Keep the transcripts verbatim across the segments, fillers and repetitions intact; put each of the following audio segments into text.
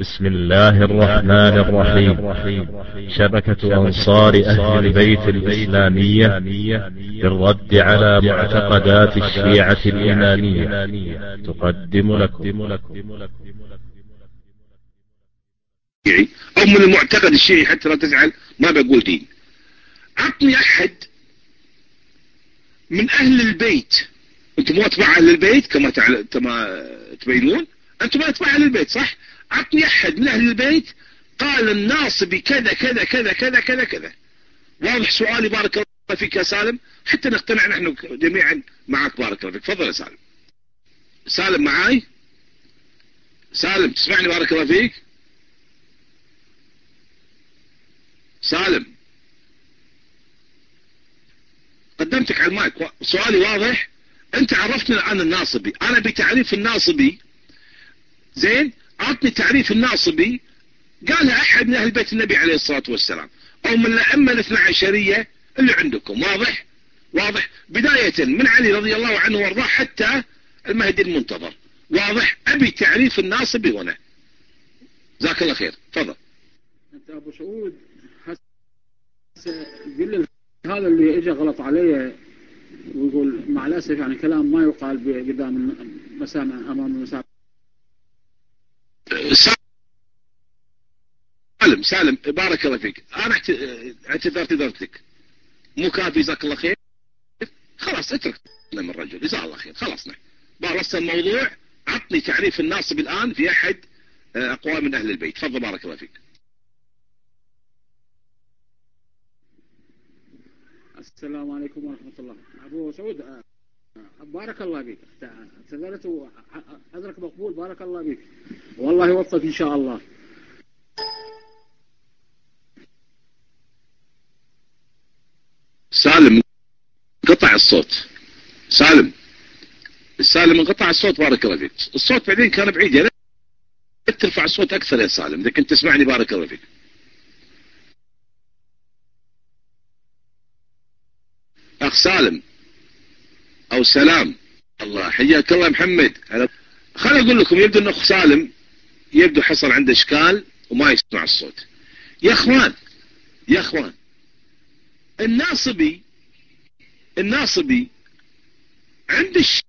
بسم الله الرحمن الرحيم. شبكة أنصار أهل البيت الإسلامية بالرد على معتقدات الشيعة الإمامية تقدم لكم أو من المعتقد الشيعي، حتى لا تزعل ما بقول دين. عطني أحد من أهل البيت، أنتم مو أتباع أهل البيت كما تعل... كما تبينون، أنتم ما أتباع أهل البيت صح؟ عطني أحد من أهل البيت قال الناصبي كذا كذا كذا كذا كذا كذا. واضح سؤالي؟ بارك الله فيك يا سالم، حتى نقتنع نحن جميعا معك. بارك الله فيك. تفضل يا سالم. سالم معاي؟ سالم تسمعني؟ بارك الله فيك. سالم قدمتك على المايك، سؤالي واضح. انت عرفتني الان الناصبي، انا بتعريف الناصبي زين، اعطني تعريف الناصبي قالها احد من اهل بيت النبي عليه الصلاة والسلام او من الائمة الاثنى عشرية اللي عندكم. واضح؟ واضح بداية من علي رضي الله عنه وارضاه حتى المهدي المنتظر. واضح؟ ابي تعريف الناصبي هنا. جزاك الله خير. تفضل. انت ابو سعود قل هذا اللي اجى غلط عليه ويقول مع الاسف يعني كلام ما يقال قدام المسامع، امام المسامع. سالم سالم بارك الله فيك، انا اعتذرت اعتذرتك مو كافي. جزاك الله خير. خلاص اترك من الرجل، جزاه الله خير. خلصنا بارست الموضوع. عطني تعريف الناصب الان في احد اقوال من اهل البيت. تفضل بارك الله فيك. السلام عليكم ورحمة الله. ابو سعود بارك الله بك، اعتذرت وعذرك مقبول. بارك الله بك والله يوفقك ان شاء الله. سالم انقطع الصوت. سالم سالم انقطع الصوت. بارك الله فيك. الصوت بعدين كان بعيد، يا ريت ترفع الصوت اكثر يا سالم اذا كنت تسمعني. بارك الله فيك. اخ سالم او سلام، الله حياك الله يا محمد. خليني اقول لكم، يبدو ان اخ سالم يبدو حصل عنده اشكال وما يسمع الصوت. يا اخوان يا اخوان الناصبي الناصبي عند الشيعة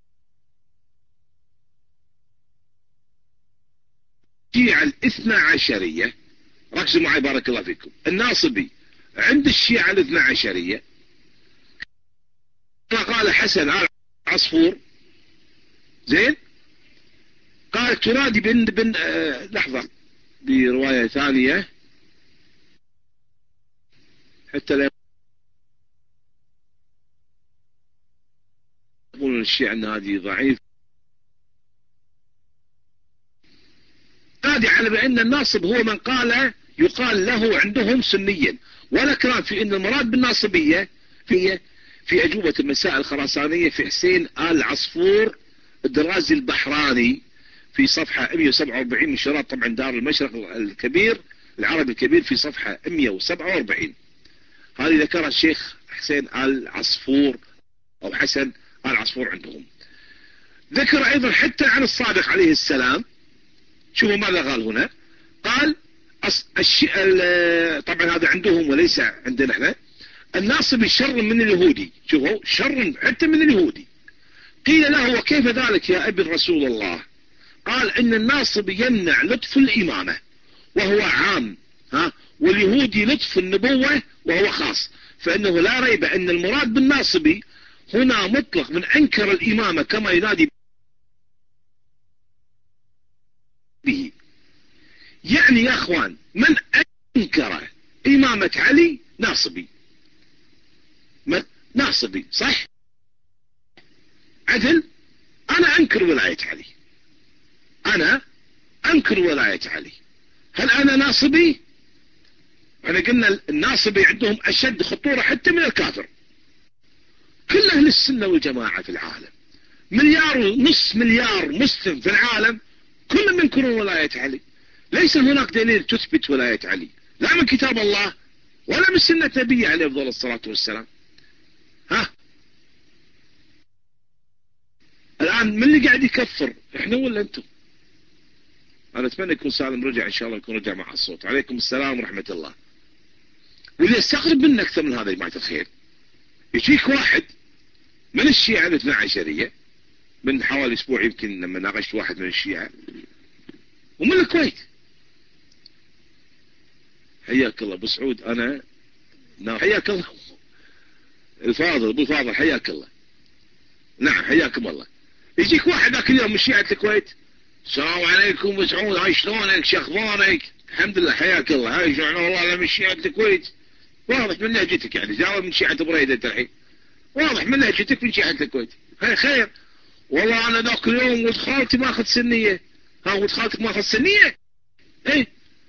الاثنى عشرية، ركزوا معي بارك الله فيكم. الناصبي عند الشيعة الاثنى عشرية قال حسن آل عصفور زين، قال تنادي بن بن آه لحظة برواية ثانية حتى لا يقولون الشيعة ان هذه ضعيف. نادي على بأن الناصب هو من قال يقال له عندهم سنيا، ولا كلام في ان المراد بالناصبية في في أجوبة المسائل الخراسانية في حسين آل عصفور الدرازي البحراني في صفحة مئة وسبعة وأربعين من شراط طبعا دار المشرق الكبير العربي الكبير في صفحة مئة وسبعة وأربعين. هذه ذكرها الشيخ حسين آل عصفور أو حسن آل عصفور عندهم. ذكر أيضا حتى عن الصادق عليه السلام. شوفوا ماذا قال هنا. قال الشي... طبعا هذا عندهم وليس عندنا احنا. الناصبي شر من اليهودي. شوفوا شر حتى من اليهودي. قيل له وكيف ذلك يا ابن رسول الله؟ قال ان الناصبي يمنع لطف الامامة وهو عام، ها، واليهودي لطف النبوة وهو خاص، فانه لا ريب ان المراد بالناصبي هنا مطلق من انكر الامامة كما ينادي به. يعني يا اخوان من انكر امامة علي ناصبي. من ناصبي صح؟ عدل؟ انا انكر ولاية علي، انا انكر ولاية علي. هل انا ناصبي؟ احنا قلنا الناصبي عندهم اشد خطورة حتى من الكافر. كل اهل السنة والجماعة في العالم مليار ونص مليار مسلم في العالم كلهم ينكرون ولاية علي. ليس هناك دليل تثبت ولاية علي لا من كتاب الله ولا من سنة نبيه عليه افضل الصلاة والسلام. ها الان من اللي قاعد يكفر، احنا ولا انتم؟ انا اتمنى يكون سالم رجع ان شاء الله، يكون رجع مع الصوت. عليكم السلام ورحمة الله. واللي استغرب منه اكثر من هذا يا جماعة الخير، يجيك واحد من الشيعة الاثنى عشرية من حوالي اسبوع يمكن لما ناقشت واحد من الشيعة ومن الكويت، حياك الله ابو سعود، انا حياك الله الفاضل ابو فاضل، حياك الله. نعم حياكم الله. يجيك واحد ذاك اليوم من شيعة الكويت، السلام عليكم ابو سعود، هاي شلونك، شو اخبارك؟ الحمد لله حياك الله. هاي شلون والله انا من شيعة الكويت. واضح من لهجتك يعني، جاوب من شيعة بريدة انت الحين، واضح من لهجتك من شيعة الكويت. هاي خير. والله انا ذاك اليوم ولد خالتي ماخذ سنية. ها ولد خالتك ماخذ سنية؟ ايه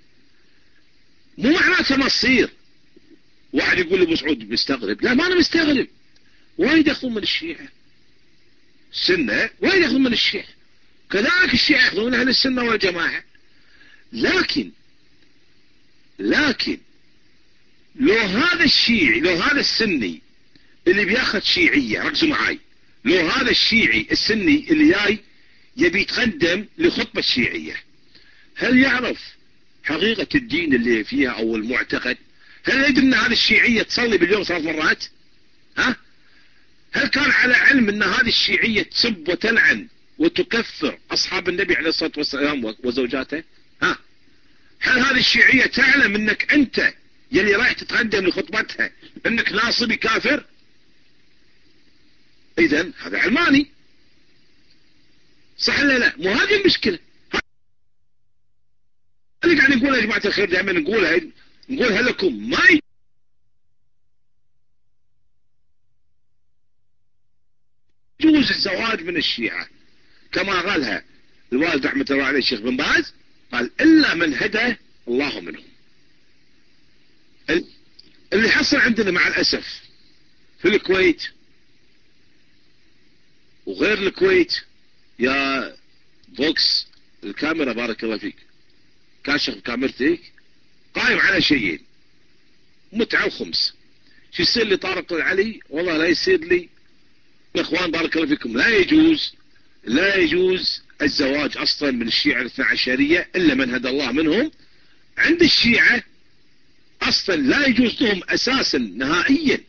مو معناته ما تصير. واحد يقول لي ابو سعود مستغرب، لا ما انا مستغرب، وايد ياخذون من الشيعة السنة، وايد ياخذون من الشيعة، كذلك الشيعة ياخذون من اهل السنة والجماعة. لكن لكن لو هذا الشيعي، لو هذا السني اللي بياخذ شيعية، ركزوا معاي، لو هذا الشيعي السني اللي جاي يبي يتقدم لخطبة الشيعية، هل يعرف حقيقة الدين اللي فيها او المعتقد؟ هل يدري ان هذه الشيعية تصلي باليوم ثلاث مرات؟ ها؟ هل كان على علم ان هذه الشيعية تسب وتلعن وتكفر اصحاب النبي عليه الصلاة والسلام وزوجاته؟ ها؟ هل هذه الشيعية تعلم انك انت يلي رايح تتقدم لخطبتها انك ناصبي كافر؟ اذا هذا علماني، صح ولا لا؟ مو هذه المشكلة. اللي قاعد نقولها يا جماعة الخير، دائما نقولها نقولها لكم، ما يجوز الزواج من الشيعة كما قالها الوالد رحمة الله عليه الشيخ بن باز، قال إلا من هدى الله منهم. اللي حصل عندنا مع الأسف في الكويت وغير الكويت يا بوكس الكاميرا بارك الله فيك، كاشف كاميرتك، قائم على شيئين، متعة وخمس. شو يصير لي طارق العلي؟ والله لا يصير لي. اخوان بارك الله فيكم، لا يجوز لا يجوز الزواج اصلا من الشيعة الاثنى عشرية الا من هدى الله منهم. عند الشيعة اصلا لا يجوز لهم اساسا نهائيا.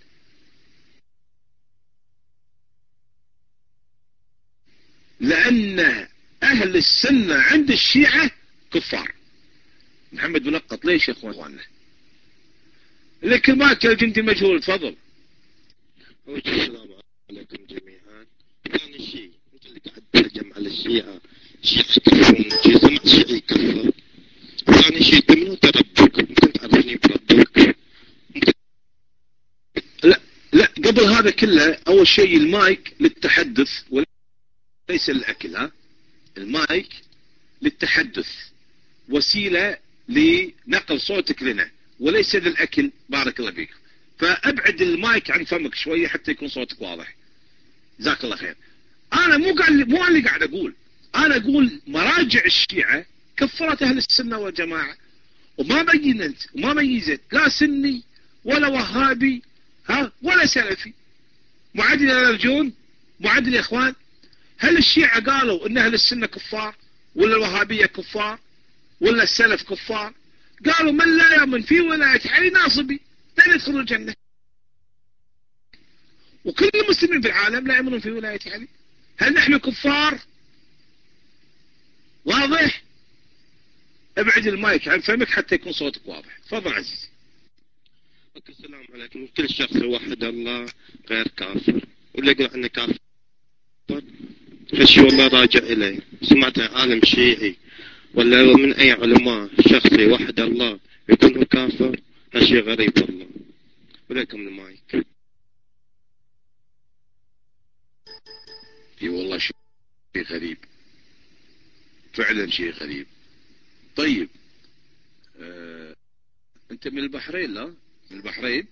لان اهل السنة عند الشيعة كفار. محمد منقط ليش يا اخواننا؟ لكن ما كان جندي مجهول. تفضل. السلام عليكم جميعا. ثاني شيء انت اللي قاعد تهجم على الشيعة، الشيعة يكفرون، شيء سمعت شيعي يكفر. ثاني شيء تمنو ربك، ممكن تعرفني بربك؟ لا لا قبل هذا كله اول شيء المايك للتحدث وليس للاكل. ها، المايك للتحدث، وسيلة لنقل صوتك لنا وليس للاكل. بارك الله فيك. فابعد المايك عن فمك شوية حتى يكون صوتك واضح. جزاك الله خير. انا مو قال مو اللي قاعد اقول، انا اقول مراجع الشيعة كفرت اهل السنة والجماعة، وما بينت وما ميزت لا سني ولا وهابي ها ولا سلفي. معدل يا رجون، معدل يا اخوان. هل الشيعة قالوا ان اهل السنة كفار ولا الوهابية كفار ولا السلف كفار؟ قالوا من لا يؤمن في ولاية علي ناصبي لا يدخل الجنة. وكل المسلمين في العالم لا يؤمنون في ولاية علي. هل نحن كفار؟ واضح؟ ابعد المايك عن فمك حتى يكون صوتك واضح. تفضل عزيزي. السلام عليكم. كل شخص وحد الله غير كافر، واللي يقول عنه كافر فشي والله راجع إليه. سمعت عالم شيعي ولا من أي علماء شخص وحد الله يكون هو كافر؟ هالشي غريب والله. ولكم المايك. اي والله شيء غريب، فعلا شيء غريب. طيب آه، انت من البحرين؟ لا من البحرين؟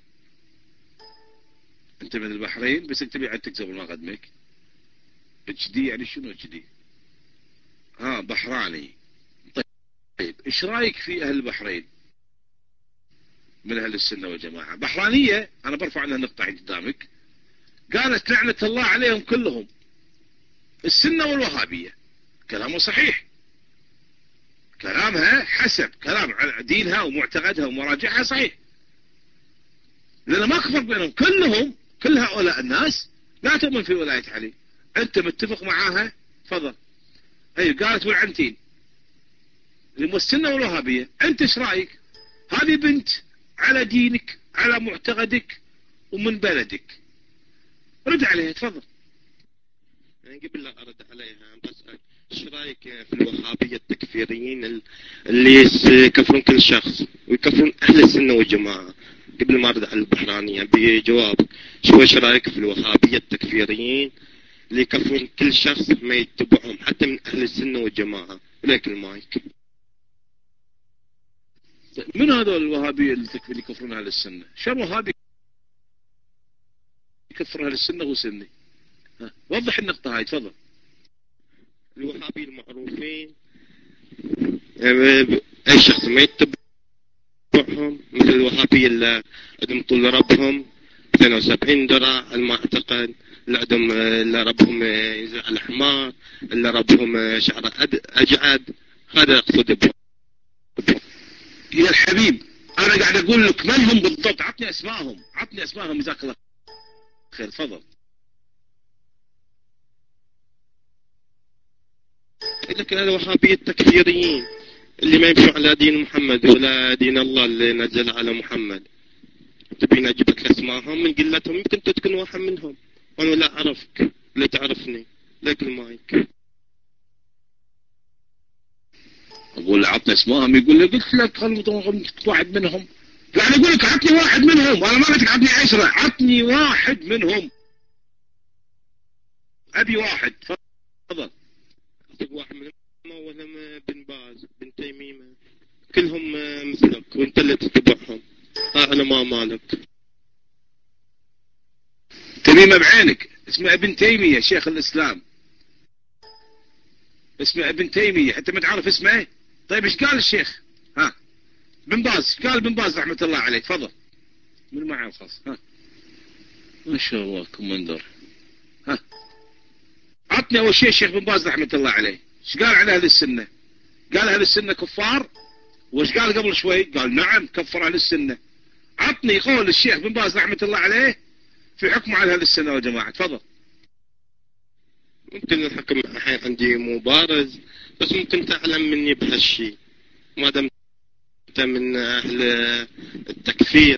انت من البحرين بس اكتبي عندك قبل ما اقدمك. اتش دي يعني شنو اتش دي؟ ها بحراني. طيب ايش رايك في اهل البحرين من اهل السنة والجماعة؟ بحرانية انا برفع عنها نقطة قدامك، قالت لعنة الله عليهم كلهم السنة والوهابية. كلامه صحيح. كلامها حسب كلام دينها ومعتقدها ومراجعها صحيح، لأن ما كفر بينهم كلهم. كل هؤلاء الناس لا تؤمن في ولاية علي. أنت متفق معاها؟ تفضل. أي قالت والعنتين اللي مو السنة والوهابية. أنت ايش رأيك؟ هذه بنت على دينك على معتقدك ومن بلدك، رد عليها تفضل. يعني قبل لا أرد عليها بسأل ايش رايك في الوهابية التكفيريين اللي يكفرون كل شخص ويكفرون أهل السنة والجماعة؟ قبل ما أرد على البحرانية بجواب، شو ايش رايك في الوهابية التكفيريين اللي يكفرون كل شخص ما يتبعهم حتى من أهل السنة والجماعة؟ وليك المايك. من هذول الوهابية اللي يكفرون أهل السنة؟ شو وهابي يكفر أهل السنة وسني؟ وضح النقطة هاي تفضل. الوهابي المعروفين أي شخص ما يتبعهم، مثل الوهابية اللي عندهم طول ربهم اثنين وسبعين ذراع المعتقد، اللي عندهم اللي ربهم يزرع الحمار، اللي ربهم شعر أجعد، هذا أقصد بهم. يا الحبيب أنا قاعد أقول لك من هم بالضبط، عطني أسمائهم عطني أسمائهم جزاك الله خير تفضل. لكن الوهابية التكفيريين اللي ما يمشوا على دين محمد ولا دين الله اللي نزل على محمد، تبين أجيب لك اسمائهم من قلتهم، يمكن تكون واحد منهم وأنا لا أعرفك لا تعرفني. لك المايك. أقول عطني اسمائهم يقول لي قلت لك خلت واحد منهم. يعني أقول لك عطني واحد منهم، أنا ما قلت لك عطني عشرة، عطني واحد منهم، أبي واحد تفضل. واحد منهم ولا بن باز بن تيمية كلهم مثلك وانت اللي تتبعهم. ها انا ما مالك. تميمة بعينك اسمه ابن تيمية شيخ الاسلام، اسمه ابن تيمية حتى ما تعرف اسمه. طيب ايش قال الشيخ؟ ها بن باز قال بن باز رحمة الله عليه تفضل. من معه خاص. ها ما شاء الله كوماندر. ها عطني اول شيء الشيخ بن باز رحمة الله عليه ايش قال عن اهل السنة؟ قال اهل السنة كفار؟ وايش قال قبل شوي؟ قال نعم كفر اهل السنة. عطني قول الشيخ بن باز رحمة الله عليه في حكمه على اهل السنة والجماعة تفضل. ممكن الحكم الحين عندي مو بارز، بس ممكن تعلم مني بهالشيء ما دام انت من اهل التكفير.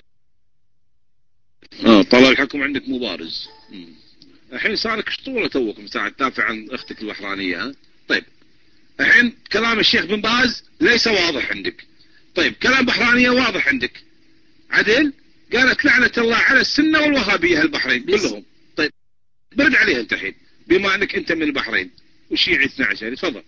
اه طلع الحكم عندك مو بارز. الحين صار لك شطوره توك من ساعه تدافع عن اختك البحرانيه. ها طيب الحين كلام الشيخ بن باز ليس واضح عندك، طيب كلام بحرانيه واضح عندك. عدل قالت لعنه الله على السنه والوهابيه البحرين كلهم. طيب برد عليها انت الحين بما انك انت من البحرين والشيعي اثني عشر تفضل.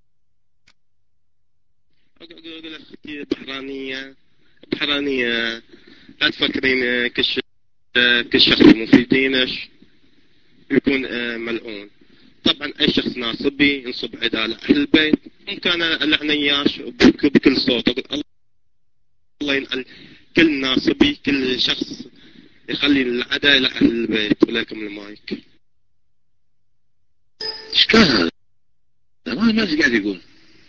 اقول اختي بحرانيه بحرانيه لا تفكرين كش كل شخص مو في دينش يكون ملعون. طبعا اي شخص ناصبي ينصب عداله اهل البيت ممكن انا العن اياش بكل صوت اقول الله ينعل كل ناصبي كل شخص يخلي العداله اهل البيت. ولكم المايك. ايش كان هذا؟ ما ما قاعد يقول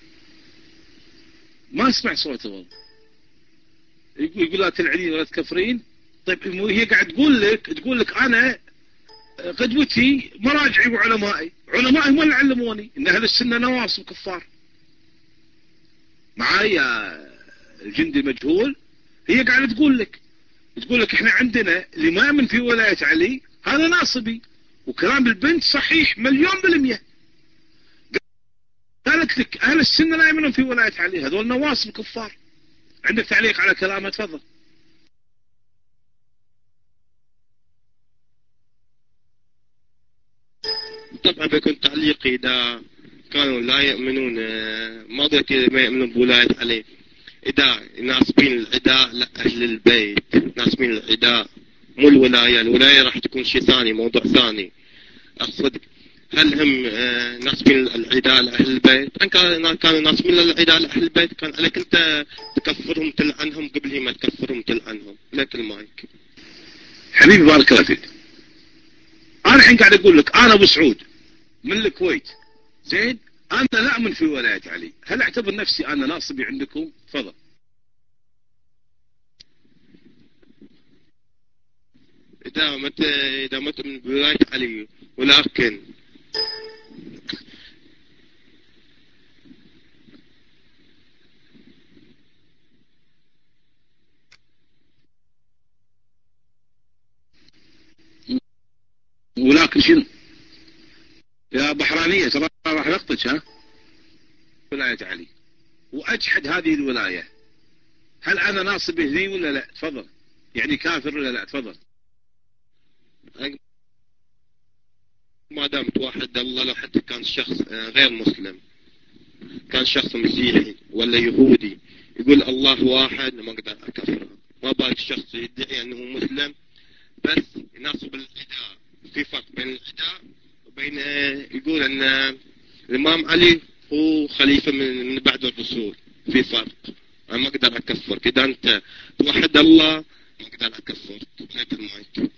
ما اسمع صوته والله. يقول يقول لا تلعنين ولا تكفرين. طيب هي قاعد تقول لك تقول لك انا قدوتي مراجعي وعلمائي، علمائي هم اللي علموني ان اهل السنه نواصب كفار. معاي يا الجندي المجهول؟ هي قاعده تقول لك تقول لك احنا عندنا اللي ما يؤمن في ولايه علي هذا ناصبي، وكلام البنت صحيح مليون بالمية. قالت لك اهل السنه لا يؤمنون في ولايه علي هذول نواصب كفار. عندك تعليق على كلامها تفضل. طبعا بيكون تعليقي إذا كانوا لا يؤمنون ما ذاك ما يؤمنون بولاية علي، إذا ناسبين العداء لأهل البيت ناسبين العداء مو الولاية. الولاية راح تكون شيء ثاني موضوع ثاني. أقصد هل هم ناسبين العداء لأهل البيت؟ إن كانوا ناسبين العداء لأهل البيت كان عليك أنت تكفرهم تلعنهم قبل ما تكفرهم تلعنهم. لك المايك. حبيبي بارك الله فيك. أنا الحين قاعد أقول لك أنا أبو سعود من الكويت زين، أنا لا أؤمن في ولاية علي. هل أعتبر نفسي أنا ناصبي عندكم؟ تفضل. إذا مت إذا ما تؤمن بولاية علي، ولكن ولكن شنو يا بحرانية؟ ترى راح نقطش ها ولاية علي وأجحد هذه الولاية. هل أنا ناصب هني ولا لا؟ تفضل. يعني كافر ولا لا؟ تفضل. ما دام توحد الله، لو حتى كان شخص غير مسلم، كان شخص مسيحي ولا يهودي يقول الله واحد، ما اقدر اكفره. ما بالك شخص يدعي انه مسلم بس يناصب العداء. في فرق بين العداء وبين يقول ان الامام علي هو خليفة من بعد الرسول. في فرق. انا ما اقدر اكفرك. اذا انت توحد الله ما اقدر اكفرك. هيك المايك.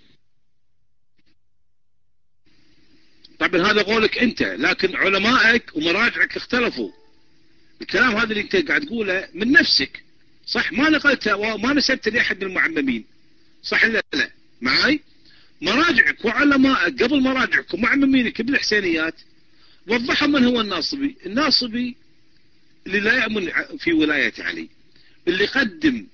طبعا هذا قولك انت، لكن علمائك ومراجعك اختلفوا. الكلام هذا اللي انت قاعد تقوله من نفسك، صح؟ ما نقلته وما نسبت لاحد من المعممين، صح لا لا؟ معاي؟ مراجعك وعلمائك قبل مراجعك ومعممينك بالحسينيات وضحوا من هو الناصبي. الناصبي اللي لا يأمن في ولاية علي، اللي قدم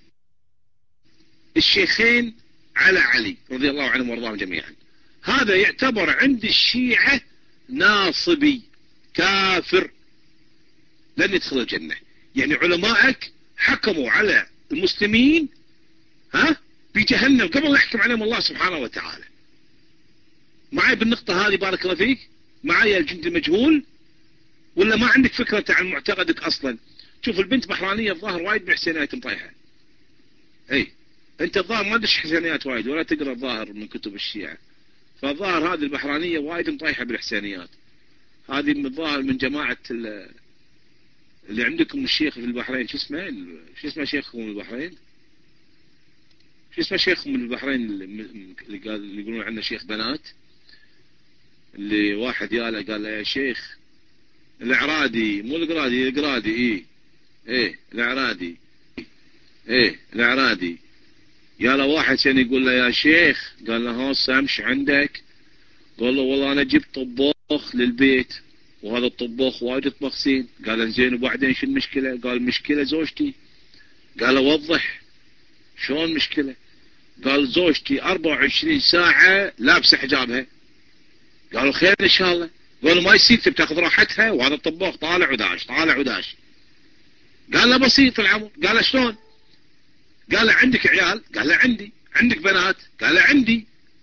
الشيخين على علي رضي الله عنهم وارضاهم جميعا. هذا يعتبر عند الشيعة ناصبي كافر، لن يدخل الجنة. يعني علمائك حكموا على المسلمين ها بجهنم قبل يحكم عليهم الله سبحانه وتعالى. معي بالنقطة هذه؟ بارك الله فيك. معي الجند المجهول ولا ما عندك فكرة عن معتقدك أصلا؟ شوف البنت بحرانية الظاهر وايد بحسينيات مطيحة. اي انت الظاهر ما تدش حسينيات وايد ولا تقرأ الظاهر من كتب الشيعة، فالظاهر هذه البحرانية وايد مطيحة بالحسينيات. هذه من الظاهر من جماعة اللي عندكم الشيخ في البحرين، شو اسمه شو اسمه شيخكم من البحرين؟ شو اسمه شيخكم من البحرين اللي قال اللي يقولون عنه شيخ بنات؟ اللي واحد ياله قال له يا شيخ الأعرادي، مو القرادي، القرادي ايه ايه الأعرادي ايه الأعرادي. ياله واحد كان يقول له يا شيخ، قال له ها سامش عندك؟ قال له والله انا جبت طباخ للبيت وهذا الطباخ وايد يطبخ زين. قال زين وبعدين شو المشكلة؟ قال مشكلة زوجتي. قال وضح شلون مشكلة؟ قال زوجتي أربعة وعشرين ساعة لابسة حجابها. قالوا خير ان شاء الله. قالوا ما يصير، تبي تاخذ راحتها وهذا الطباخ طالع وداش طالع وداش. قال له بسيط العمر. قال له شلون؟ قال له عندك عيال؟ قال له عندي. عندك بنات؟ قال له عندي.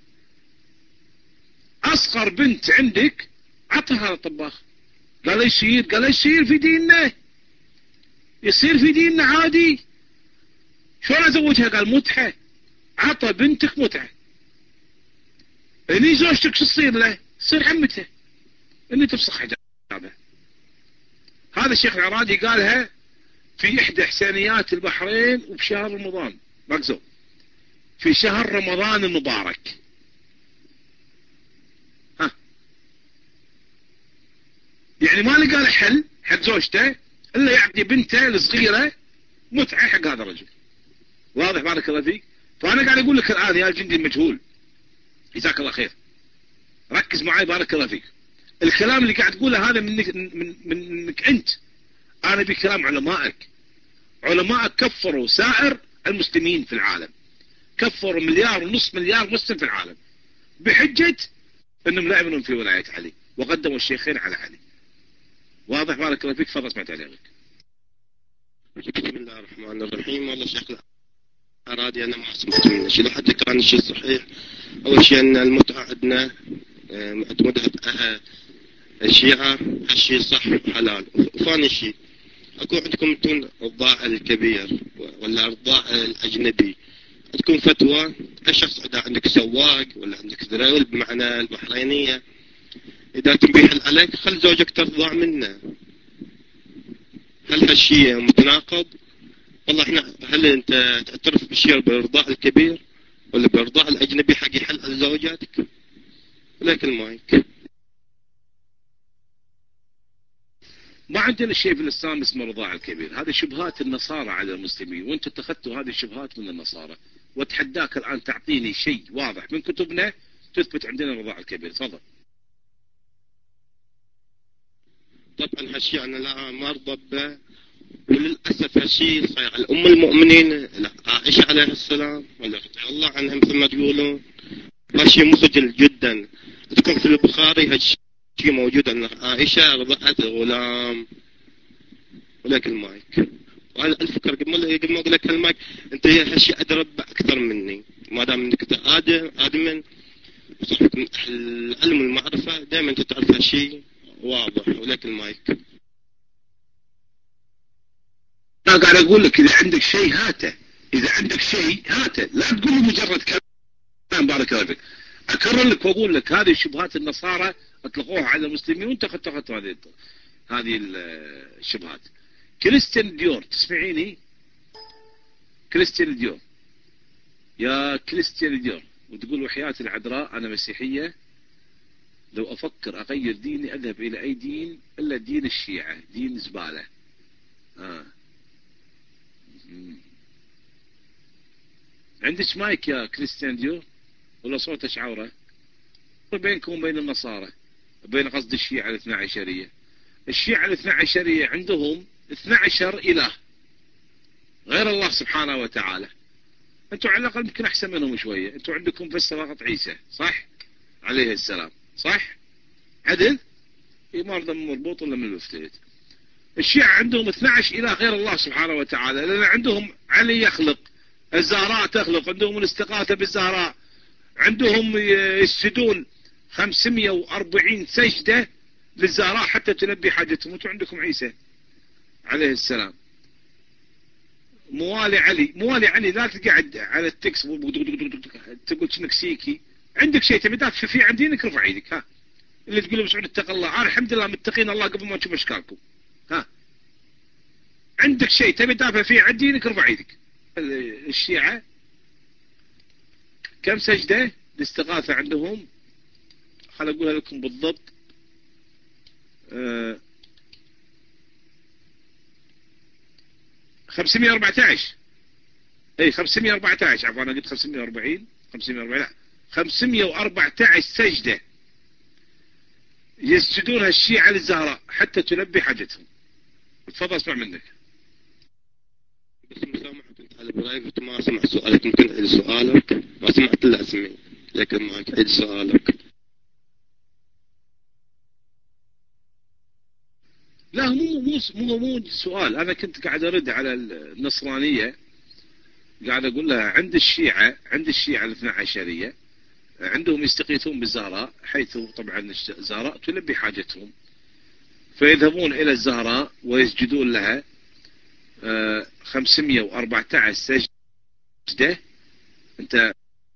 اصغر بنت عندك عطها هذا الطباخ. قال له يصير؟ قال له يصير في ديننا، يصير في ديننا عادي. شلون ازوجها؟ قال متعة. عطى بنتك متعة. اني زوجتك شو تصير له؟ تصير عمته، اني تفسخ حجابه. هذا الشيخ العرادي قالها في احدى حسينيات البحرين وبشهر رمضان مقزو في شهر رمضان المبارك. ها يعني ما لقى له حل حق زوجته الا يعطي بنته الصغيره متعه حق هذا الرجل. واضح؟ بارك الله فيك. فانا قاعد اقول لك الان يا الجندي المجهول، جزاك الله خير، ركز معي بارك الله فيك. الكلام اللي قاعد تقوله هذا منك من منك انت. انا بكلام علمائك. علمائك كفروا سائر المسلمين في العالم، كفروا مليار ونصف مليار مسلم في العالم بحجة انهم لا يؤمنون في ولاية علي، وقدموا الشيخين على علي. واضح؟ بارك الله فيك. تفضل اسمع تعليقك. بسم الله الرحمن الرحيم. والله شيخ العرادي انا ما سمعت منه شيء، لو حتى كان الشيء صحيح. اول شيء ان المتعة عندنا مذهب الشيعة هالشيء صح وحلال. وثاني شيء اكو عندكم انتم الرضاع الكبير ولا الرضاع الاجنبي، عندكم فتوى الشخص اذا عندك سواق ولا عندك ذريول بمعنى البحرينية، اذا تبيح عليك خل زوجك ترضع منه. هل هالشيء متناقض؟ والله احنا هل انت تعترف بالشيء بالرضاع الكبير ولا بالرضاع الاجنبي حق يحل على زوجاتك؟ ولكن المايك. ما عندنا شيء في الإسلام اسمه الرضاع الكبير، هذه شبهات النصارى على المسلمين، وانتم اتخذتوا هذه الشبهات من النصارى، واتحداك الآن تعطيني شيء واضح من كتبنا تثبت عندنا الرضاع الكبير. تفضل. طبعا هالشيء أنا لا ما أرضى به، وللأسف هالشيء صاير على أم المؤمنين عائشة عليه السلام ولا رضي الله عنها مثل ما تقولون. هالشيء مخجل جدا. أذكر في البخاري هالشيء موجود أن عائشة رضعت غلام. ولك المايك. وهذا الفكرة قبل قبل ما أقول لك المايك، أنت هالشيء أدرى أكثر مني، ما دام أنك أنت آدم آدم صاحبك من أهل العلم والمعرفة، دائما أنت تعرف هالشيء واضح. ولك المايك. أنا قاعد أقول لك إذا عندك شيء هاته، إذا عندك شيء هاته، لا تقول لي مجرد كلام. بارك الله فيك. أكرر لك وأقول لك هذه شبهات النصارى أطلقوها على المسلمين، وأنت أخذت هذه هذه الشبهات. كريستيان ديور، تسمعيني؟ كريستيان ديور، يا كريستيان ديور، وتقول وحياة العذراء أنا مسيحية، لو أفكر أغير ديني أذهب إلى أي دين إلا دين الشيعة، دين زبالة. آه. عندك مايك يا كريستيان ديور ولا صوتك عورة؟ بينكم وبين النصارى، بين قصد الشيعة الاثنى عشرية. الشيعة الاثنى عشرية عندهم اثنى عشر إله غير الله سبحانه وتعالى. أنتم على الأقل يمكن أحسن منهم شوية. أنتم عندكم بس فقط عيسى، صح؟ عليه السلام، صح؟ عدل؟ إيه مرضى من مربوط ولا من المفترض؟ الشيعة عندهم اثنى عشر إله غير الله سبحانه وتعالى، لأن عندهم علي يخلق، الزهراء تخلق، عندهم الاستغاثة بالزهراء، عندهم يسجدون خمسمائة وأربعين سجدة للزهراء حتى تلبي حاجتهم. وانتم عندكم عيسى عليه السلام موالي علي. موالي علي لا تقعد على التكس تقول شنك سيكي. عندك شيء تبي تدافع فيه عن دينك، ارفع ايدك. ها اللي تقول مسعود اتق الله، انا الحمد لله متقين الله قبل ما نشوف اشكالكم. ها عندك شيء تبي تدافع فيه عن دينك، ارفع ايدك. الشيعة كم سجدة الاستغاثة عندهم؟ خل اقولها لكم بالضبط. أه خمسمائة وأربعة عشر. اي خمسمائة وأربعة عشر، عفوا انا قلت خمسمائة وأربعين. خمسمائة وأربعين لا، خمسمائة وأربعة عشر سجدة يسجدونها الشيعة للزهراء حتى تلبي حاجتهم. تفضل اسمع منك. بس مسامحة كنت على برايفت ما سمع سؤالك، ممكن تعيد سؤالك؟ ما سمعت الا اسمي، لكن ما تعيد سؤالك. لا مو مو مو مو سؤال، انا كنت قاعد ارد على النصرانية، قاعد اقول لها عند الشيعة عند الشيعة الاثنى عشرية عندهم يستغيثون بالزهراء، حيث طبعا الزهراء تلبي حاجتهم، فيذهبون الى الزهراء ويسجدون لها خمسمائة وأربعة عشر سجدة. انت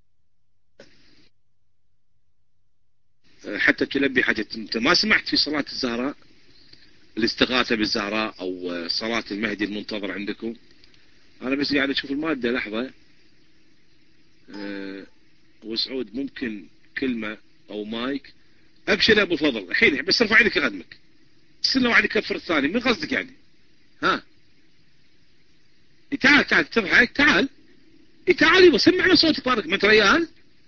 حتى تلبي حاجتهم. انت ما سمعت في صلاة الزهراء الاستغاثة بالزهراء او صلاة المهدي المنتظر عندكم؟ انا بس قاعد اشوف المادة. لحظة. أه وسعود ممكن كلمة او مايك؟ ابشر يا ابو الفضل الحين، بس ارفع يدك اخدمك. استنى واحد يكفر الثاني، من قصدك يعني؟ ها تعال تعال تضحك، تعال تعال يبا سمعنا صوتك. بارك ما انت ريال.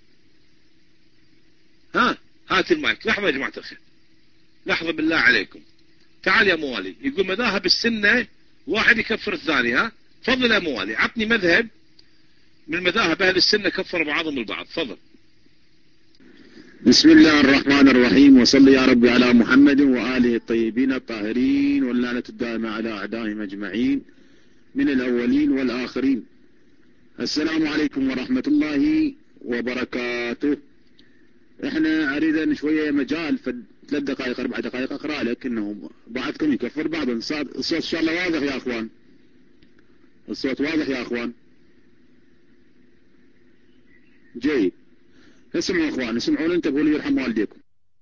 ها هات المايك. لحظة يا جماعة الخير، لحظة بالله عليكم. تعال يا موالي. يقول مذاهب السنة واحد يكفر الثاني. ها تفضل يا موالي، عطني مذهب من مذاهب اهل السنة كفر بعضهم البعض. تفضل. بسم الله الرحمن الرحيم، وصل يا ربي على محمد وآله الطيبين الطاهرين، واللعنة الدائمة على أعدائهم أجمعين من الأولين والآخرين. السلام عليكم ورحمة الله وبركاته. احنا أريد شوية مجال في ثلاث دقائق أربع دقائق أقرأ لك إنه بعضكم يكفر بعض. الصوت إن شاء الله واضح يا أخوان؟ الصوت واضح يا أخوان؟ جيد. اسمعوا أخوان، اسمعوا انتبهوا لي يرحم والديكم.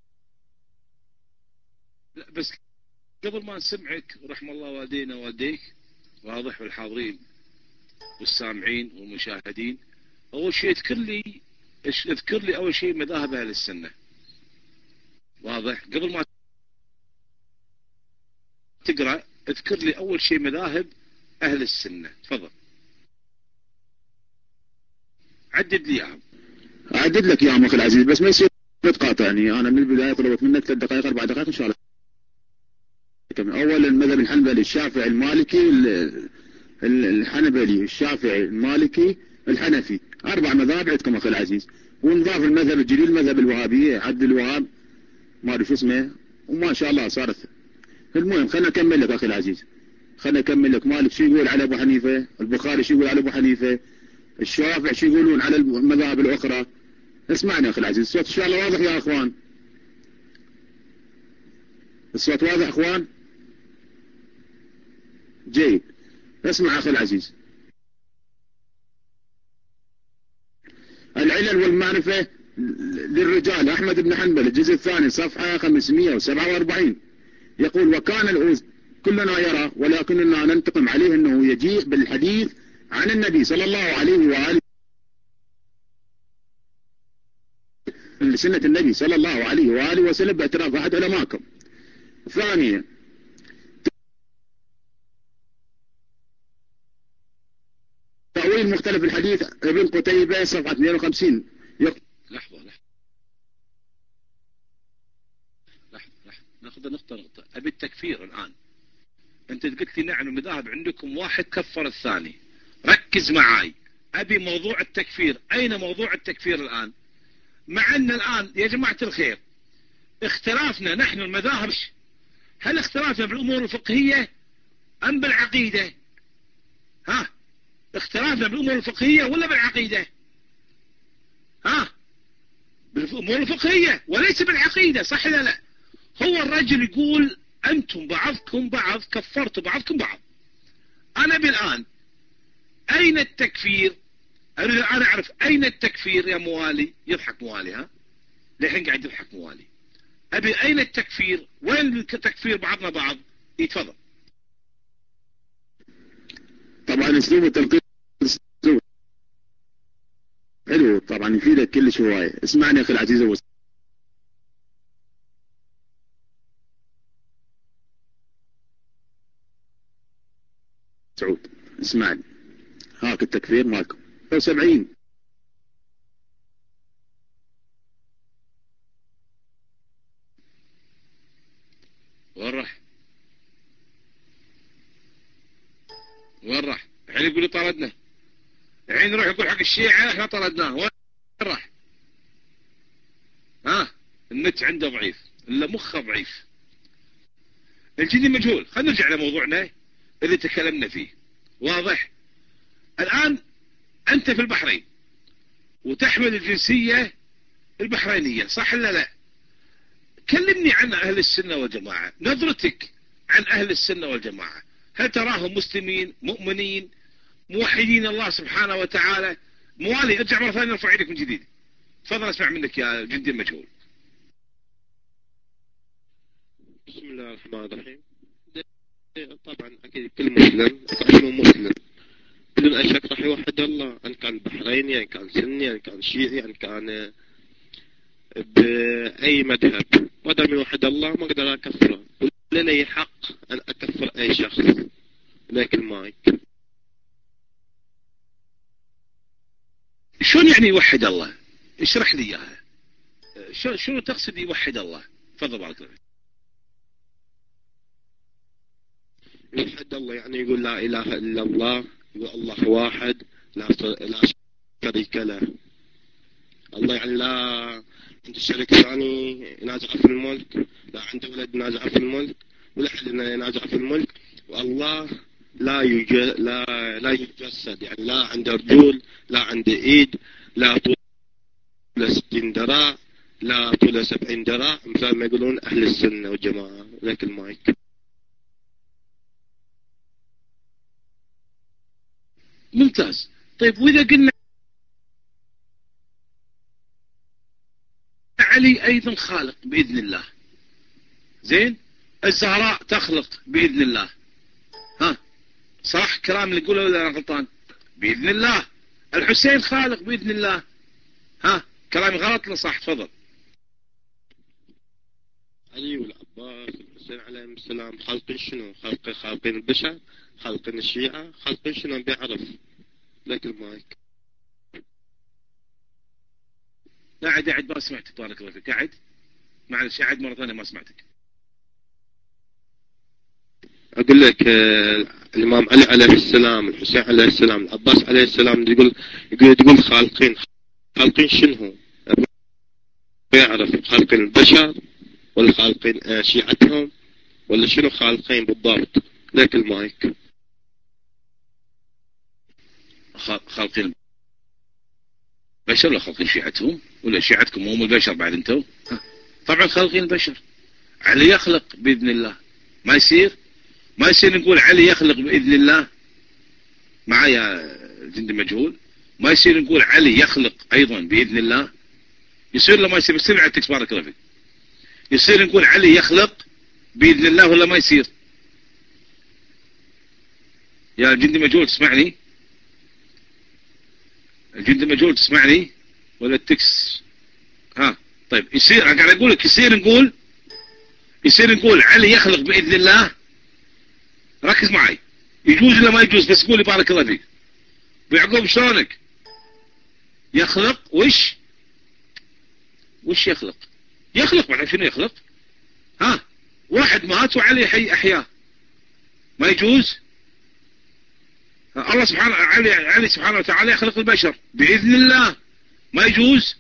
لا بس قبل ما نسمعك ورحم الله والدينا والديك، واضح والحاضرين والسامعين والمشاهدين، أول شيء اذكر لي اذكر لي أول شيء مذاهب أهل السنة. واضح؟ قبل ما تقرأ اذكر لي أول شيء مذاهب أهل السنة. تفضل عدد لي اياهم. أعدد لك يا أخي العزيز بس ما يصير تقاطعني. أنا من البداية طلبت منك ثلاث دقائق أربع دقائق إن شاء الله. أولا المذهب الحنبلي الشافعي المالكي الحنبلي الشافعي المالكي الحنفي، أربع مذاهب عندكم أخي العزيز. ونضاف المذهب الجديد المذهب الوهابية عبد الوهاب ما أدري شو اسمه، وما شاء الله صارت. المهم خلنا نكمل لك أخي العزيز، خلنا نكمل لك. مالك شو يقول على أبو حنيفة، البخاري شو يقول على أبو حنيفة، الشافعي شو يقولون على المذاهب الأخرى. اسمعني أخي العزيز، الصوت إن شاء الله واضح يا أخوان؟ الصوت واضح أخوان؟ جيد. اسمع أخي العزيز، العلل والمعرفة للرجال أحمد بن حنبل الجزء الثاني صفحة خمسمائة وسبعة وأربعين يقول: وكان الأوز كلنا يرى ولكننا ننتقم عليه أنه يجيء بالحديث عن النبي صلى الله عليه وآله سنة النبي صلى الله عليه وآله وسلم باعتراف أحد علماءكم. ثانيا تأويل مختلف الحديث ابن قتيبة صفحة اثنين وخمسين. لحظة لحظة لحظة لحظة ناخذ نقطة نقطة. أبي التكفير الآن. أنت قلت لي نعم المذاهب عندكم واحد كفر الثاني. ركز معاي، أبي موضوع التكفير. أين موضوع التكفير الآن؟ مع أن الآن يا جماعة الخير اختلافنا نحن المذاهب، هل اختلافنا بالأمور الفقهية أم بالعقيدة؟ ها اختلافنا بالأمور الفقهية ولا بالعقيدة؟ ها بالأمور الفقهية وليس بالعقيدة، صح ولا لا؟ هو الرجل يقول أنتم بعضكم بعض كفرتوا بعضكم بعض. أنا بالآن أين التكفير؟ أريد أنا أعرف أين التكفير يا موالي. يضحك موالي، ها لحين قاعد يضحك موالي. أبي أين التكفير؟ وين التكفير بعضنا بعض؟ يتفضل. طبعا اسلوب التلقين حلو طبعا يفيدك كل شوية. اسمعني أخي العزيز أبو سعود، اسمعني. هاك التكفير مالكم سبعين وين راح؟ وين راح؟ الحين يقول لي طردنا. الحين يروح يقول حق الشيعة احنا طردناه. وين راح؟ ها النت عنده ضعيف الا مخه ضعيف. الجدي مجهول. خلينا نرجع لموضوعنا اللي تكلمنا فيه. واضح؟ الآن أنت في البحرين وتحمل الجنسية البحرينية، صح ولا لا؟ كلمني عن أهل السنة والجماعة، نظرتك عن أهل السنة والجماعة. هل تراهم مسلمين مؤمنين موحدين الله سبحانه وتعالى؟ موالي ارجع مرة ثانية ارفع يدك من جديد. تفضل اسمع منك يا جندي المجهول. بسم الله الرحمن الرحيم. طبعا أكيد كل مسلم اسمه مسلم بدون أي شك راح يوحد الله، أن كان بحريني أن كان سني أن كان شيعي أن كان بأي مذهب، ما دام يوحد الله ما أقدر أكفره ولا لي حق أن أكفر أي شخص. لكن المايك شلون يعني يوحد الله؟ اشرح لي اياها. شو شنو تقصد يوحد الله؟ تفضل بارك الله. يوحد الله يعني يقول لا إله إلا الله، يقول الله واحد لا لا شريك له. الله يعني لا عنده شريك ثاني ينازع في الملك، لا عنده ولد ينازع في الملك، ولا أحد ينازع في الملك. والله لا يوجد لا لا يتجسد، يعني لا عنده رجول لا عنده ايد، لا طول ستين ذراع لا طول سبعين ذراع، مثل ما يقولون أهل السنة والجماعة. ذاك المايك. ممتاز. طيب وإذا قلنا علي أيضا خالق بإذن الله، زين، الزهراء تخلق بإذن الله، ها صح كلام اللي يقوله ولا أنا غلطان؟ بإذن الله. الحسين خالق بإذن الله، ها كلامي غلط ولا صح؟ تفضل. علي والعباس والحسين عليهم السلام خالقين شنو؟ خالقين خالقين البشر، خالقين الشيعة، خالقين شنو بيعرف. لك المايك. قاعد قاعد ما سمعتك بارك الله فيك. قاعد معلش قاعد مرة ثانية ما سمعتك. أقول لك آه الإمام علي عليه السلام، الحسين عليه السلام، العباس عليه السلام يقول يقول تقول خالقين، خالقين شنو؟ بيعرف خالقين البشر ولا خالقين آه شيعتهم ولا شنو خالقين بالضبط؟ لك المايك. خالقين البشر ولا خالقين شيعتهم ولا شيعتكم هم البشر بعد انتو؟ طبعا خالقين البشر. علي يخلق بإذن الله. ما يصير ما يصير نقول علي يخلق بإذن الله معايا جندي مجهول. ما يصير نقول علي يخلق أيضا بإذن الله. يصير ولا ما يصير؟ بصير على بارك الله فيك. يصير نقول علي يخلق بإذن الله ولا ما يصير؟ يا جندي مجهول تسمعني؟ الجندي مجهول تسمعني ولا التكس؟ ها طيب يصير قاعد اقول لك يصير نقول يصير نقول علي يخلق باذن الله. ركز معي. يجوز ولا ما يجوز؟ بس قولي بارك الله فيك. ويعقوب شلونك؟ يخلق وش؟ وش يخلق؟ يخلق معناه شنو يخلق؟ ها واحد مات وعلي حي احياه. ما يجوز؟ الله سبحانه علي علي سبحانه وتعالى يخلق البشر باذن الله. ما يجوز؟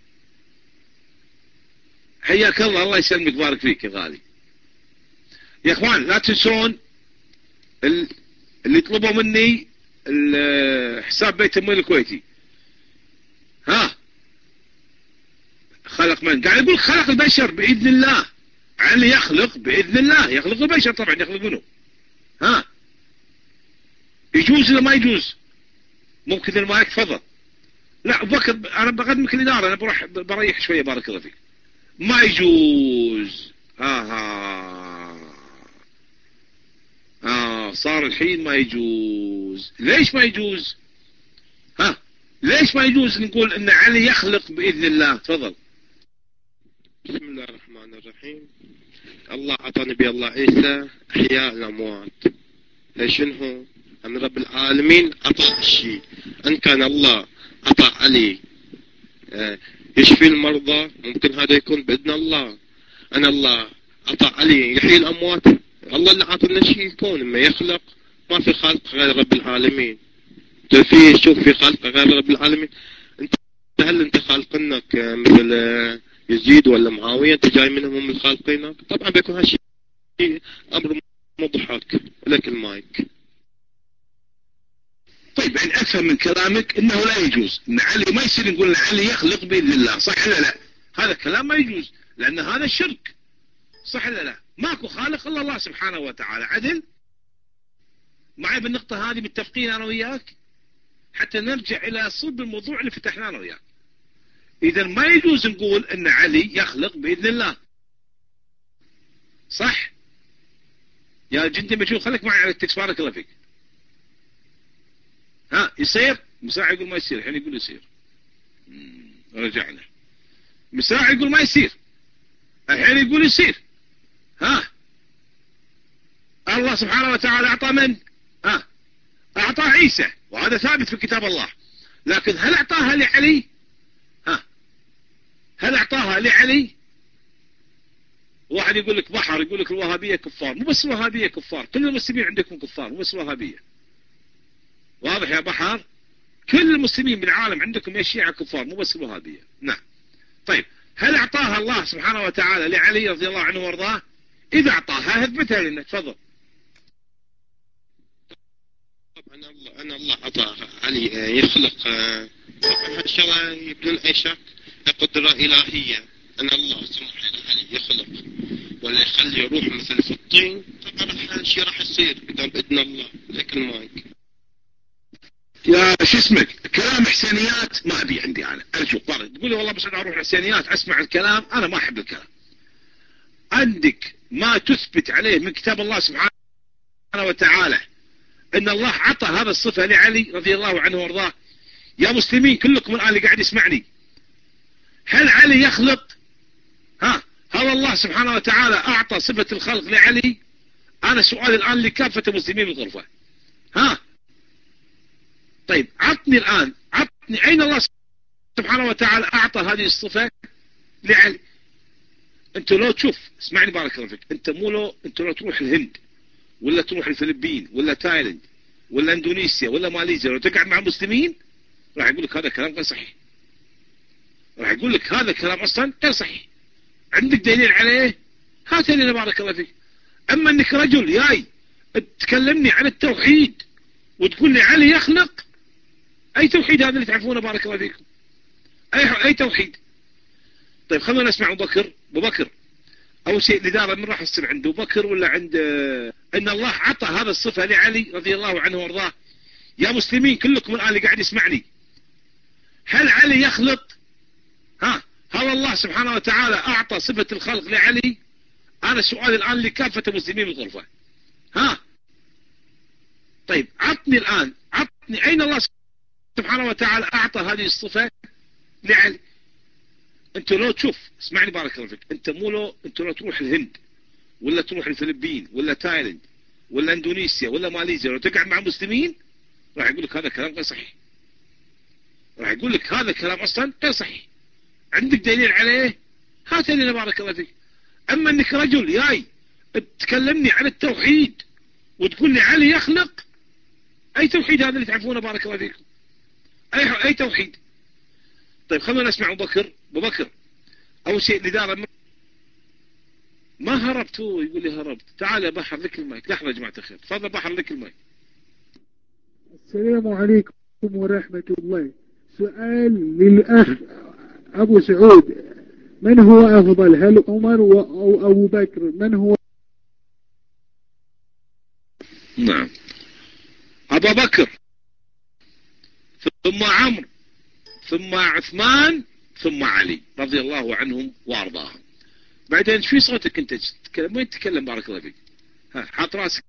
حياك الله. الله يسلمك بارك فيك يا غالي. يا اخوان لا تنسون اللي طلبوا مني حساب بيت المال الكويتي. ها خلق من؟ قاعد يقول خلق البشر باذن الله. علي يخلق باذن الله. يخلق البشر طبعا. يخلق منه. ها يجوز ولا ما يجوز؟ ممكن المايك تفضل. لا بكر انا بقدمك الاداره. انا بروح بريح شويه بارك الله فيك. ما يجوز. ها ها ها صار الحين ما يجوز. ليش ما يجوز؟ ها ليش ما يجوز نقول ان علي يخلق باذن الله؟ تفضل. بسم الله الرحمن الرحيم. الله اعطى نبي الله عيسى احياء الاموات. شنو؟ ان رب العالمين اعطى الشيء. ان كان الله اعطى علي يشفي المرضى ممكن هذا يكون باذن الله. ان الله اعطى علي يحيي الاموات. الله اللي اعطى شيء يكون. ما يخلق ما في خالق غير رب العالمين. في شوف في خالق غير رب العالمين. انت هل انت خالقنك مثل يزيد ولا معاوية؟ انت جاي منهم هم الخالقينك؟ طبعا بيكون هالشيء امر مضحك. لك المايك. طيب يعني افهم من كلامك انه لا يجوز ان علي ما يصير نقول ان علي يخلق باذن الله. صح ولا لا؟ هذا الكلام ما يجوز لان هذا الشرك. صح ولا لا؟ ماكو خالق الا الله سبحانه وتعالى. عدل معي بالنقطة هذه؟ متفقين انا وياك حتى نرجع الى صلب الموضوع اللي فتحناه انا وياك. اذا ما يجوز نقول ان علي يخلق باذن الله. صح يا جندي مجهول؟ خليك معي على التكس بارك الله فيك. ها يصير؟ مساعي يقول ما يصير. الحين يقول يصير. رجعنا. مساعي يقول ما يصير. الحين يقول يصير. ها الله سبحانه وتعالى اعطى من؟ ها اعطى عيسى وهذا ثابت في كتاب الله. لكن هل اعطاها لعلي؟ ها هل اعطاها لعلي؟ واحد يقول لك بحر، يقول لك الوهابية كفار. مو بس الوهابية كفار، كل المسلمين عندكم كفار، مو بس الوهابية. واضح يا بحر؟ كل المسلمين بالعالم عندكم يا الشيعة كفار، مو بس الوهابية. نعم. طيب هل اعطاها الله سبحانه وتعالى لعلي رضي الله عنه وارضاه؟ اذا اعطاها اثبتها لنا. تفضل. طبعا الله ان الله اعطاها علي يخلق. طبعا هالشرع بدون اي شك قدرة الهية. ان الله سمح لعلي يخلق ولا يخلي روح مثل في الطين. طبعا هالشيء راح يصير باذن الله. لك المايك. يا شو اسمك؟ كلام حسينيات ما ابي عندي انا. ارجوك بارد تقول لي والله بس انا اروح حسينيات اسمع الكلام. انا ما احب الكلام. عندك ما تثبت عليه من كتاب الله سبحانه وتعالى ان الله عطى هذا الصفة لعلي رضي الله عنه وارضاه؟ يا مسلمين كلكم الان اللي قاعد يسمعني، هل علي يخلق؟ ها هل الله سبحانه وتعالى أعطى صفة الخلق لعلي؟ أنا سؤالي الآن لكافة المسلمين بالغرفة. ها طيب عطني الآن، عطني أين الله سبحانه وتعالى أعطى هذه الصفة لعلي؟ أنت لو تشوف، اسمعني بارك الله فيك، أنت مو لو أنت لو تروح الهند ولا تروح الفلبين ولا تايلاند ولا اندونيسيا ولا ماليزيا، لو تقعد مع المسلمين راح يقول لك هذا كلام غير صحيح، راح يقول لك هذا كلام أصلا غير صحيح. عندك دليل عليه؟ هات لنا بارك الله فيك. أما أنك رجل جاي تكلمني عن التوحيد وتقول لي علي يخلق، أي توحيد هذا اللي تعرفونه بارك الله فيكم؟ أي أي توحيد؟ طيب خلونا نسمع أبو بكر. أبو بكر أول شيء الإدارة من راح تصير عند أبو بكر ولا عند أن الله عطى هذا الصفة لعلي رضي الله عنه وارضاه؟ يا مسلمين كلكم الآن اللي قاعد يسمعني، هل علي يخلق؟ ها هل الله سبحانه وتعالى أعطى صفة الخلق لعلي؟ أنا سؤالي الآن لكافة المسلمين بالغرفة. ها طيب عطني الآن، عطني أين الله سبحانه وتعالى أعطى هذه الصفة لعلي؟ أنت لو تشوف، اسمعني بارك الله فيك، أنت مو لو أنت لو تروح الهند ولا تروح الفلبين ولا تايلاند ولا اندونيسيا ولا ماليزيا، لو تقعد مع المسلمين راح يقول لك هذا كلام غير صحيح، راح يقول لك هذا كلام أصلا غير صحيح. عندك دليل عليه؟ هات لنا بارك الله فيك. أما أنك رجل جاي تكلمني عن التوحيد وتقول لي علي يخلق، أي توحيد هذا اللي تعرفونه بارك الله فيكم؟ أي أي توحيد؟ طيب خلونا نسمع أبو بكر. أبو بكر أول شيء الإدارة ما هربت، هو يقول لي هربت. تعال يا بحر لك المايك. لحظة يا جماعة الخير، تفضل بحر لك المايك. السلام عليكم ورحمة الله. سؤال للأخ أبو سعود، من هو أفضل، هل عمر أو أبو بكر؟ من هو؟ نعم أبو بكر ثم عمرو ثم عثمان ثم علي رضي الله عنهم وارضاهم. بعدين في صوتك انت تتكلم؟ وين تتكلم بارك الله فيك؟ ها حاط راسك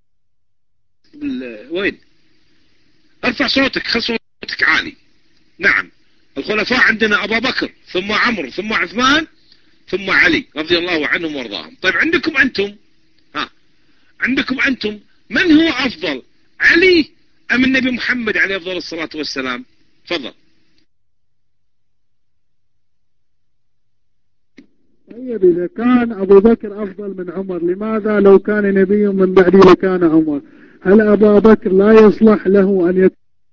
وين؟ ارفع صوتك، خل صوتك عالي. نعم الخلفاء عندنا ابو بكر ثم عمرو ثم عثمان ثم علي رضي الله عنهم وارضاهم. طيب عندكم انتم، ها عندكم انتم من هو افضل، علي ام النبي محمد عليه افضل الصلاة والسلام؟ تفضل. طيب إذا كان أبو بكر أفضل من عمر، لماذا لو كان نبي من بعدي لكان عمر؟ هل أبا بكر لا يصلح له أن يكون؟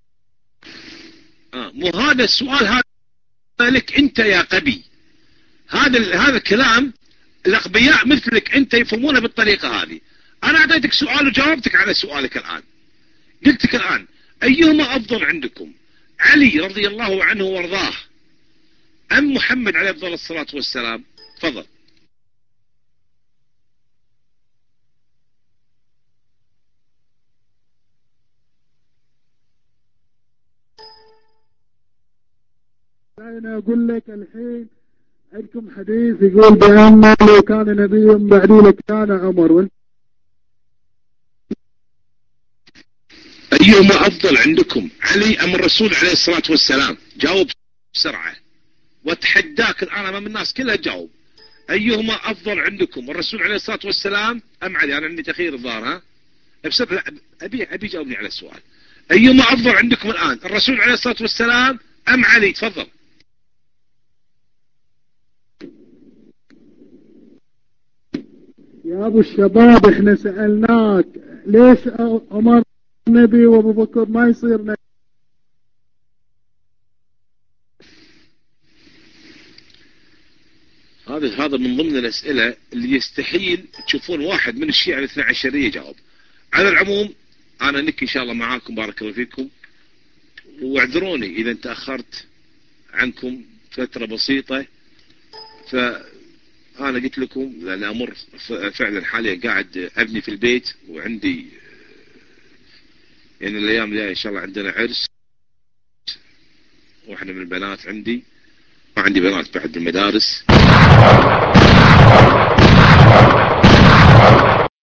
آه مو هذا السؤال، هذا لك أنت يا غبي. هذا هذا كلام الأغبياء مثلك أنت يفهمونه بالطريقة هذه. أنا أعطيتك سؤال وجاوبتك على سؤالك الآن. قلتك الآن أيهما أفضل عندكم، علي رضي الله عنه وارضاه أم محمد عليه أفضل الصلاة والسلام؟ تفضل. أنا أقول لك الحين عندكم حديث يقول بأن لو كان نبي بعدي لكان عمر، وانت أيهما أفضل عندكم، علي أم الرسول عليه الصلاة والسلام؟ جاوب بسرعة واتحداك الآن أمام الناس كلها تجاوب. أيهما أفضل عندكم، الرسول عليه الصلاة والسلام أم علي؟ أنا عندي تخير الظاهر. ها بسرعة، لا أبي أبي جاوبني على السؤال. أيهما أفضل عندكم الآن، الرسول عليه الصلاة والسلام أم علي؟ تفضل. يا أبو الشباب احنا سألناك ليش عمر نبي وأبو بكر ما يصير نبي؟ هذا هذا من ضمن الأسئلة اللي يستحيل تشوفون واحد من الشيعة الاثنى عشرية يجاوب. على العموم أنا نك إن شاء الله معاكم بارك الله فيكم، واعذروني إذا تأخرت عنكم فترة بسيطة. فأنا قلت لكم لأن أمر فعلا حاليا قاعد أبني في البيت، وعندي يعني الأيام الجاية إن شاء الله عندنا عرس، واحدة من البنات عندي، وعندي بنات بعد بالمدارس.